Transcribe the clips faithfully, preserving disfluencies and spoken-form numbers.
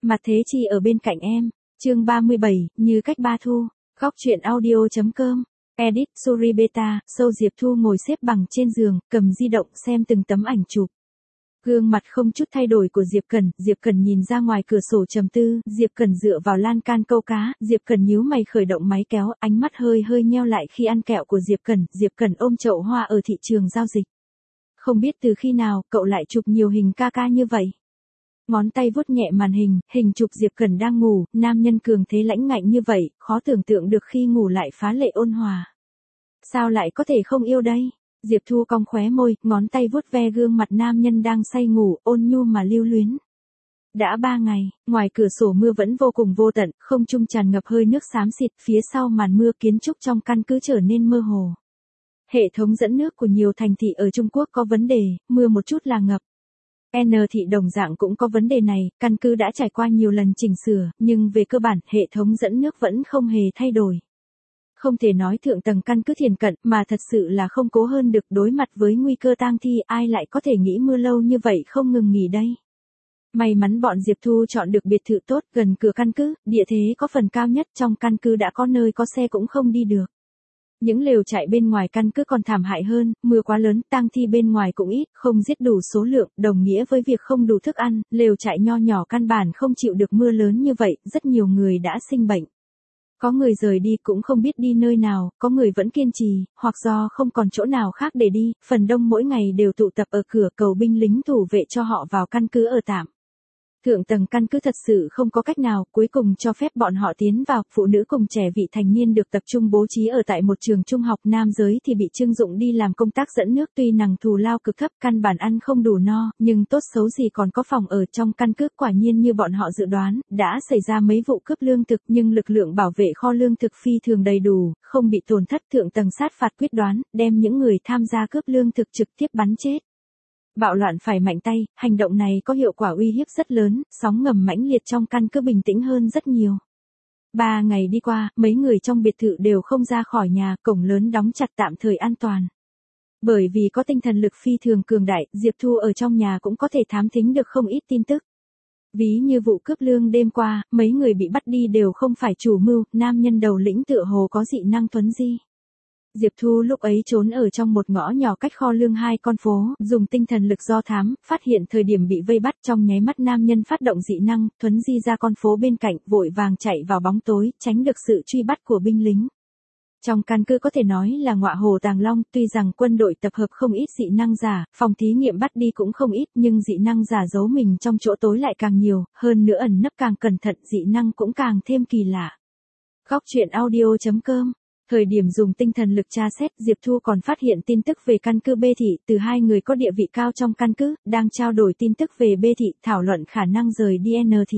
Mặt Thế Chi ở bên cạnh em. Chương ba mươi bảy, Như cách ba thu. Góc truyện audio.com. Edit Suri Beta. Sâu Diệp Thu ngồi xếp bằng trên giường, cầm di động xem từng tấm ảnh chụp. Gương mặt không chút thay đổi của Diệp Cẩn, Diệp Cẩn nhìn ra ngoài cửa sổ trầm tư, Diệp Cẩn dựa vào lan can câu cá, Diệp Cẩn nhíu mày khởi động máy kéo, ánh mắt hơi hơi nheo lại khi ăn kẹo của Diệp Cẩn, Diệp Cẩn ôm chậu hoa ở thị trường giao dịch. Không biết từ khi nào, cậu lại chụp nhiều hình ca ca như vậy. Ngón tay vuốt nhẹ màn hình, hình chụp Diệp Cẩn đang ngủ, nam nhân cường thế lãnh ngạnh như vậy, khó tưởng tượng được khi ngủ lại phá lệ ôn hòa. Sao lại có thể không yêu đây? Diệp Thu cong khóe môi, ngón tay vuốt ve gương mặt nam nhân đang say ngủ, ôn nhu mà lưu luyến. Đã ba ngày, ngoài cửa sổ mưa vẫn vô cùng vô tận, không trung tràn ngập hơi nước xám xịt, phía sau màn mưa kiến trúc trong căn cứ trở nên mơ hồ. Hệ thống dẫn nước của nhiều thành thị ở Trung Quốc có vấn đề, mưa một chút là ngập. N thị đồng dạng cũng có vấn đề này, căn cứ đã trải qua nhiều lần chỉnh sửa, nhưng về cơ bản, hệ thống dẫn nước vẫn không hề thay đổi. Không thể nói thượng tầng căn cứ thiền cận, mà thật sự là không cố hơn được đối mặt với nguy cơ tang thi, ai lại có thể nghĩ mưa lâu như vậy không ngừng nghỉ đây. May mắn bọn Diệp Thu chọn được biệt thự tốt, gần cửa căn cứ, địa thế có phần cao nhất trong căn cứ đã có nơi có xe cũng không đi được. Những lều trại bên ngoài căn cứ còn thảm hại hơn, mưa quá lớn, tang thi bên ngoài cũng ít, không giết đủ số lượng, đồng nghĩa với việc không đủ thức ăn, lều trại nho nhỏ căn bản không chịu được mưa lớn như vậy, rất nhiều người đã sinh bệnh. Có người rời đi cũng không biết đi nơi nào, có người vẫn kiên trì, hoặc do không còn chỗ nào khác để đi, phần đông mỗi ngày đều tụ tập ở cửa cầu binh lính thủ vệ cho họ vào căn cứ ở tạm. Thượng tầng căn cứ thật sự không có cách nào, cuối cùng cho phép bọn họ tiến vào, phụ nữ cùng trẻ vị thành niên được tập trung bố trí ở tại một trường trung học, nam giới thì bị trưng dụng đi làm công tác dẫn nước, tuy năng thù lao cực thấp, căn bản ăn không đủ no, nhưng tốt xấu gì còn có phòng ở trong căn cứ, quả nhiên như bọn họ dự đoán, đã xảy ra mấy vụ cướp lương thực nhưng lực lượng bảo vệ kho lương thực phi thường đầy đủ, không bị tổn thất, thượng tầng sát phạt quyết đoán, đem những người tham gia cướp lương thực trực tiếp bắn chết. Bạo loạn phải mạnh tay, hành động này có hiệu quả uy hiếp rất lớn, sóng ngầm mãnh liệt trong căn cứ bình tĩnh hơn rất nhiều. Ba ngày đi qua, mấy người trong biệt thự đều không ra khỏi nhà, cổng lớn đóng chặt tạm thời an toàn. Bởi vì có tinh thần lực phi thường cường đại, Diệp Thu ở trong nhà cũng có thể thám thính được không ít tin tức. Ví như vụ cướp lương đêm qua, mấy người bị bắt đi đều không phải chủ mưu, nam nhân đầu lĩnh tựa hồ có dị năng thuấn di. Diệp Thu lúc ấy trốn ở trong một ngõ nhỏ cách kho lương hai con phố, dùng tinh thần lực do thám, phát hiện thời điểm bị vây bắt, trong nháy mắt nam nhân phát động dị năng, thuấn di ra con phố bên cạnh, vội vàng chạy vào bóng tối, tránh được sự truy bắt của binh lính. Trong căn cứ có thể nói là ngọa hồ tàng long, tuy rằng quân đội tập hợp không ít dị năng giả, phòng thí nghiệm bắt đi cũng không ít, nhưng dị năng giả giấu mình trong chỗ tối lại càng nhiều, hơn nữa ẩn nấp càng cẩn thận, dị năng cũng càng thêm kỳ lạ. Góc truyện audio.com. Thời điểm dùng tinh thần lực tra xét, Diệp Thu còn phát hiện tin tức về căn cứ B thị, từ hai người có địa vị cao trong căn cứ, đang trao đổi tin tức về B thị, thảo luận khả năng rời đi N thị.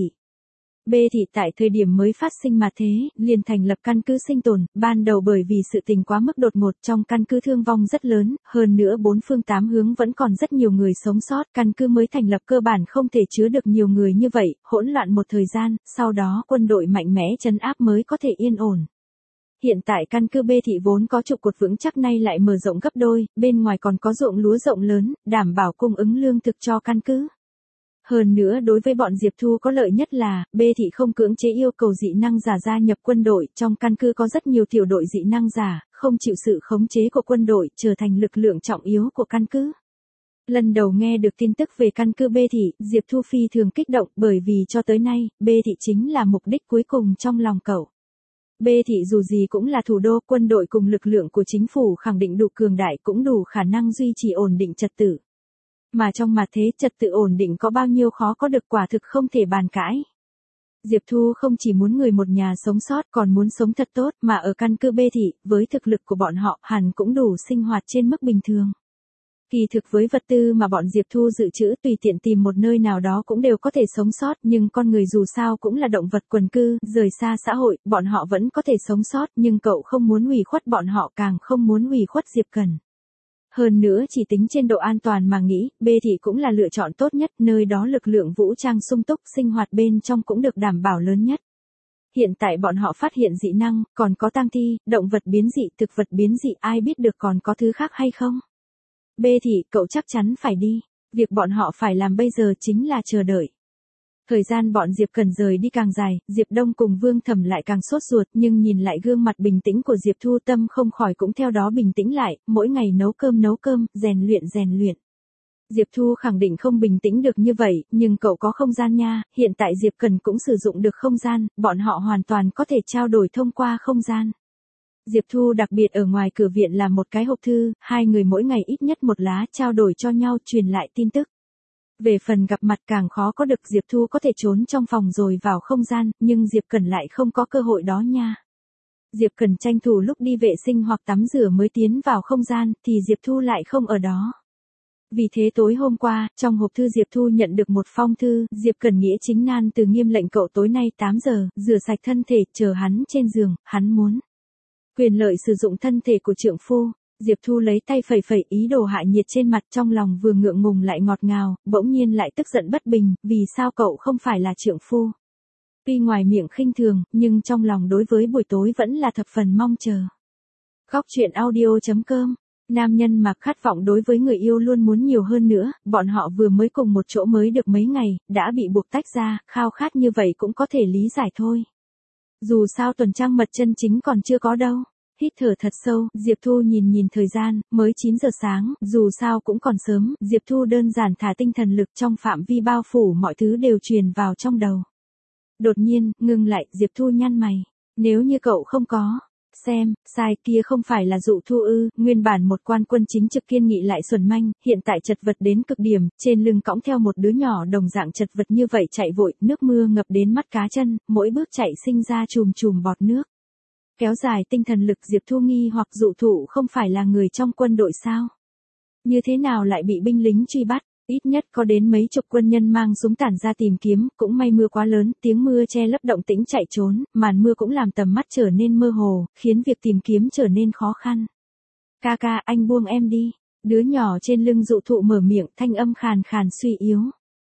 B thị tại thời điểm mới phát sinh mà thế, liền thành lập căn cứ sinh tồn, ban đầu bởi vì sự tình quá mức đột ngột trong căn cứ thương vong rất lớn, hơn nữa bốn phương tám hướng vẫn còn rất nhiều người sống sót, căn cứ mới thành lập cơ bản không thể chứa được nhiều người như vậy, hỗn loạn một thời gian, sau đó quân đội mạnh mẽ trấn áp mới có thể yên ổn. Hiện tại căn cứ B thị vốn có trụ cột vững chắc nay lại mở rộng gấp đôi, bên ngoài còn có ruộng lúa rộng lớn, đảm bảo cung ứng lương thực cho căn cứ. Hơn nữa đối với bọn Diệp Thu có lợi nhất là, B thị không cưỡng chế yêu cầu dị năng giả gia nhập quân đội, trong căn cứ có rất nhiều tiểu đội dị năng giả, không chịu sự khống chế của quân đội, trở thành lực lượng trọng yếu của căn cứ. Lần đầu nghe được tin tức về căn cứ B thị, Diệp Thu phi thường kích động bởi vì cho tới nay, B thị chính là mục đích cuối cùng trong lòng cậu. B thị dù gì cũng là thủ đô, quân đội cùng lực lượng của chính phủ khẳng định đủ cường đại cũng đủ khả năng duy trì ổn định trật tự. Mà trong mặt thế trật tự ổn định có bao nhiêu khó có được quả thực không thể bàn cãi. Diệp Thu không chỉ muốn người một nhà sống sót còn muốn sống thật tốt mà ở căn cứ B thị, với thực lực của bọn họ hẳn cũng đủ sinh hoạt trên mức bình thường. Kỳ thực với vật tư mà bọn Diệp Thu dự trữ tùy tiện tìm một nơi nào đó cũng đều có thể sống sót, nhưng con người dù sao cũng là động vật quần cư, rời xa xã hội, bọn họ vẫn có thể sống sót, nhưng cậu không muốn hủy khuất bọn họ, càng không muốn hủy khuất Diệp Cẩn. Hơn nữa chỉ tính trên độ an toàn mà nghĩ, B thị cũng là lựa chọn tốt nhất, nơi đó lực lượng vũ trang sung túc, sinh hoạt bên trong cũng được đảm bảo lớn nhất. Hiện tại bọn họ phát hiện dị năng, còn có tang thi, động vật biến dị, thực vật biến dị, ai biết được còn có thứ khác hay không? B thị, cậu chắc chắn phải đi. Việc bọn họ phải làm bây giờ chính là chờ đợi. Thời gian bọn Diệp Cần rời đi càng dài, Diệp Đông cùng Vương Thẩm lại càng sốt ruột, nhưng nhìn lại gương mặt bình tĩnh của Diệp Thu, tâm không khỏi cũng theo đó bình tĩnh lại, mỗi ngày nấu cơm nấu cơm, rèn luyện rèn luyện. Diệp Thu khẳng định không bình tĩnh được như vậy, nhưng cậu có không gian nha, hiện tại Diệp Cần cũng sử dụng được không gian, bọn họ hoàn toàn có thể trao đổi thông qua không gian. Diệp Thu đặc biệt ở ngoài cửa viện làm một cái hộp thư, hai người mỗi ngày ít nhất một lá trao đổi cho nhau truyền lại tin tức. Về phần gặp mặt càng khó có được, Diệp Thu có thể trốn trong phòng rồi vào không gian, nhưng Diệp Cần lại không có cơ hội đó nha. Diệp Cần tranh thủ lúc đi vệ sinh hoặc tắm rửa mới tiến vào không gian, thì Diệp Thu lại không ở đó. Vì thế tối hôm qua, trong hộp thư Diệp Thu nhận được một phong thư, Diệp Cần nghĩa chính nan từ nghiêm lệnh cậu tối nay tám giờ, rửa sạch thân thể, chờ hắn trên giường, hắn muốn quyền lợi sử dụng thân thể của trượng phu. Diệp Thu lấy tay phẩy phẩy ý đồ hạ nhiệt trên mặt, trong lòng vừa ngượng ngùng lại ngọt ngào, bỗng nhiên lại tức giận bất bình, vì sao cậu không phải là trượng phu. Tuy ngoài miệng khinh thường, nhưng trong lòng đối với buổi tối vẫn là thập phần mong chờ. Góc truyện audio chấm com. Nam nhân mà khát vọng đối với người yêu luôn muốn nhiều hơn nữa, bọn họ vừa mới cùng một chỗ mới được mấy ngày, đã bị buộc tách ra, khao khát như vậy cũng có thể lý giải thôi. Dù sao tuần trăng mật chân chính còn chưa có đâu. Hít thở thật sâu, Diệp Thu nhìn nhìn thời gian, mới chín giờ sáng, dù sao cũng còn sớm, Diệp Thu đơn giản thả tinh thần lực trong phạm vi bao phủ mọi thứ đều truyền vào trong đầu. Đột nhiên, ngừng lại, Diệp Thu nhăn mày. Nếu như cậu không có, xem, sai kia không phải là Dụ Thu ư, nguyên bản một quan quân chính trực kiên nghị lại xuẩn manh, hiện tại chật vật đến cực điểm, trên lưng cõng theo một đứa nhỏ đồng dạng chật vật như vậy chạy vội, nước mưa ngập đến mắt cá chân, mỗi bước chạy sinh ra chùm chùm bọt nước. Kéo dài tinh thần lực, Diệp Thu nghi hoặc Dụ Thụ không phải là người trong quân đội sao? Như thế nào lại bị binh lính truy bắt? Ít nhất có đến mấy chục quân nhân mang súng tản ra tìm kiếm, cũng may mưa quá lớn, tiếng mưa che lấp động tĩnh chạy trốn, màn mưa cũng làm tầm mắt trở nên mơ hồ, khiến việc tìm kiếm trở nên khó khăn. Ca ca, anh buông em đi. Đứa nhỏ trên lưng Dụ Thụ mở miệng, thanh âm khàn khàn suy yếu.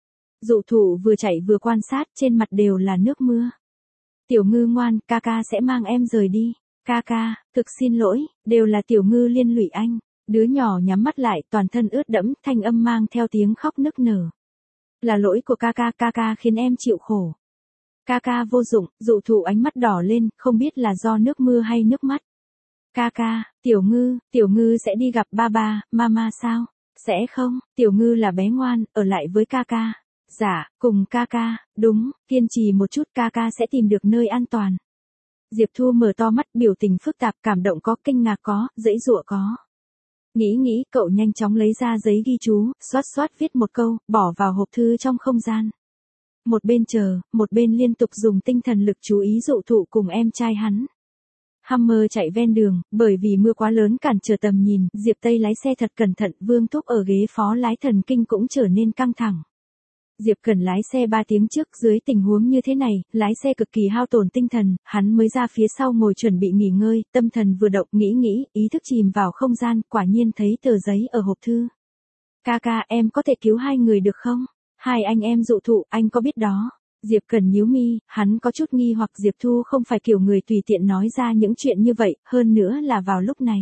Dụ Thụ vừa chạy vừa quan sát, trên mặt đều là nước mưa. Tiểu Ngư ngoan, ca ca sẽ mang em rời đi. Ca ca, thực xin lỗi, đều là Tiểu Ngư liên lụy anh. Đứa nhỏ nhắm mắt lại, toàn thân ướt đẫm, thanh âm mang theo tiếng khóc nức nở. Là lỗi của ca ca, ca ca khiến em chịu khổ. Ca ca vô dụng, Dụ Thụ ánh mắt đỏ lên, không biết là do nước mưa hay nước mắt. Ca ca, Tiểu Ngư, Tiểu Ngư sẽ đi gặp ba ba, mama sao? Sẽ không, Tiểu Ngư là bé ngoan, ở lại với ca ca. Dạ, cùng ca ca, đúng, kiên trì một chút, ca ca sẽ tìm được nơi an toàn. Diệp Thu mở to mắt, biểu tình phức tạp, cảm động có, kinh ngạc có, dãy dụa có. Nghĩ nghĩ, cậu nhanh chóng lấy ra giấy ghi chú, xoát xoát viết một câu, bỏ vào hộp thư trong không gian. Một bên chờ, một bên liên tục dùng tinh thần lực chú ý Dụ Thụ cùng em trai hắn. Hummer chạy ven đường, bởi vì mưa quá lớn cản trở tầm nhìn, Diệp Tây lái xe thật cẩn thận, Vương Thúc ở ghế phó lái thần kinh cũng trở nên căng thẳng. Diệp Cần lái xe ba tiếng trước, dưới tình huống như thế này, lái xe cực kỳ hao tổn tinh thần, hắn mới ra phía sau ngồi chuẩn bị nghỉ ngơi, tâm thần vừa động, nghĩ nghĩ, ý thức chìm vào không gian, quả nhiên thấy tờ giấy ở hộp thư. Ca ca, em có thể cứu hai người được không? Hai anh em Dụ Thụ, anh có biết đó. Diệp Cần nhíu mi, hắn có chút nghi hoặc Diệp Thu không phải kiểu người tùy tiện nói ra những chuyện như vậy, hơn nữa là vào lúc này.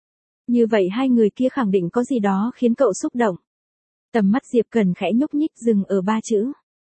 Như vậy hai người kia khẳng định có gì đó khiến cậu xúc động. Tầm mắt Diệp Cần khẽ nhúc nhích dừng ở ba chữ.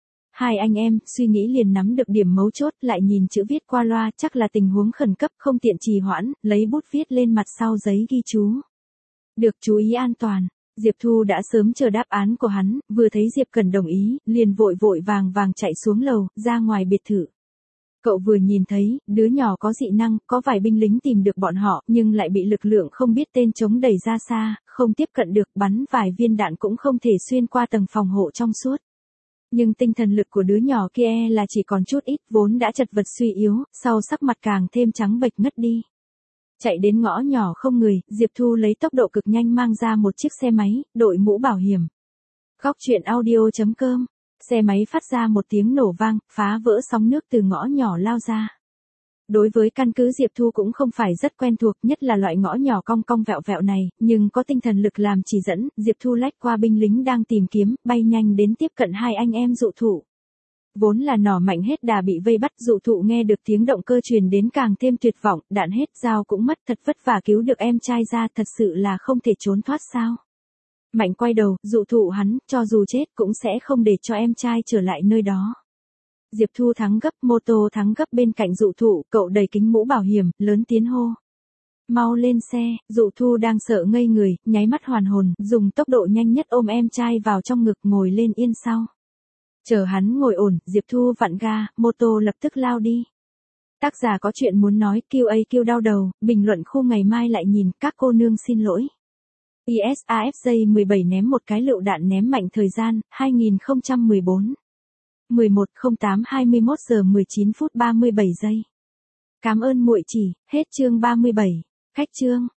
Hai anh em, suy nghĩ liền nắm được điểm mấu chốt, lại nhìn chữ viết qua loa, chắc là tình huống khẩn cấp, không tiện trì hoãn, lấy bút viết lên mặt sau giấy ghi chú. Được, chú ý an toàn. Diệp Thu đã sớm chờ đáp án của hắn, vừa thấy Diệp Cần đồng ý, liền vội vội vàng vàng chạy xuống lầu, ra ngoài biệt thự. Cậu vừa nhìn thấy, đứa nhỏ có dị năng, có vài binh lính tìm được bọn họ, nhưng lại bị lực lượng không biết tên chống đẩy ra xa, không tiếp cận được, bắn vài viên đạn cũng không thể xuyên qua tầng phòng hộ trong suốt. Nhưng tinh thần lực của đứa nhỏ kia là chỉ còn chút ít, vốn đã chật vật suy yếu, sau sắc mặt càng thêm trắng bệch ngất đi. Chạy đến ngõ nhỏ không người, Diệp Thu lấy tốc độ cực nhanh mang ra một chiếc xe máy, đội mũ bảo hiểm. Góc truyện audio chấm com. Xe máy phát ra một tiếng nổ vang, phá vỡ sóng nước từ ngõ nhỏ lao ra. Đối với căn cứ Diệp Thu cũng không phải rất quen thuộc, nhất là loại ngõ nhỏ cong cong vẹo vẹo này, nhưng có tinh thần lực làm chỉ dẫn, Diệp Thu lách qua binh lính đang tìm kiếm, bay nhanh đến tiếp cận hai anh em Dụ Thụ. Vốn là nỏ mạnh hết đà bị vây bắt, Dụ Thụ nghe được tiếng động cơ truyền đến càng thêm tuyệt vọng, đạn hết, dao cũng mất, thật vất vả cứu được em trai ra, thật sự là không thể trốn thoát sao. Mạnh quay đầu, Dụ Thụ hắn, cho dù chết cũng sẽ không để cho em trai trở lại nơi đó. Diệp Thu thắng gấp, mô tô thắng gấp bên cạnh Dụ Thụ, cậu đẩy kính mũ bảo hiểm, lớn tiếng hô. Mau lên xe, Dụ Thu đang sợ ngây người, nháy mắt hoàn hồn, dùng tốc độ nhanh nhất ôm em trai vào trong ngực ngồi lên yên sau. Chờ hắn ngồi ổn, Diệp Thu vặn ga, mô tô lập tức lao đi. Tác giả có chuyện muốn nói, quy a quy đau đầu, bình luận khu ngày mai lại nhìn, các cô nương xin lỗi. i ét a ép J mười bảy ném một cái lựu đạn ném mạnh thời gian, hai nghìn không trăm mười bốn. mười một không tám hai mươi mốt giờ mười chín phút ba mươi bảy giây. Cảm ơn muội chỉ, hết chương ba mươi bảy. Khách chương.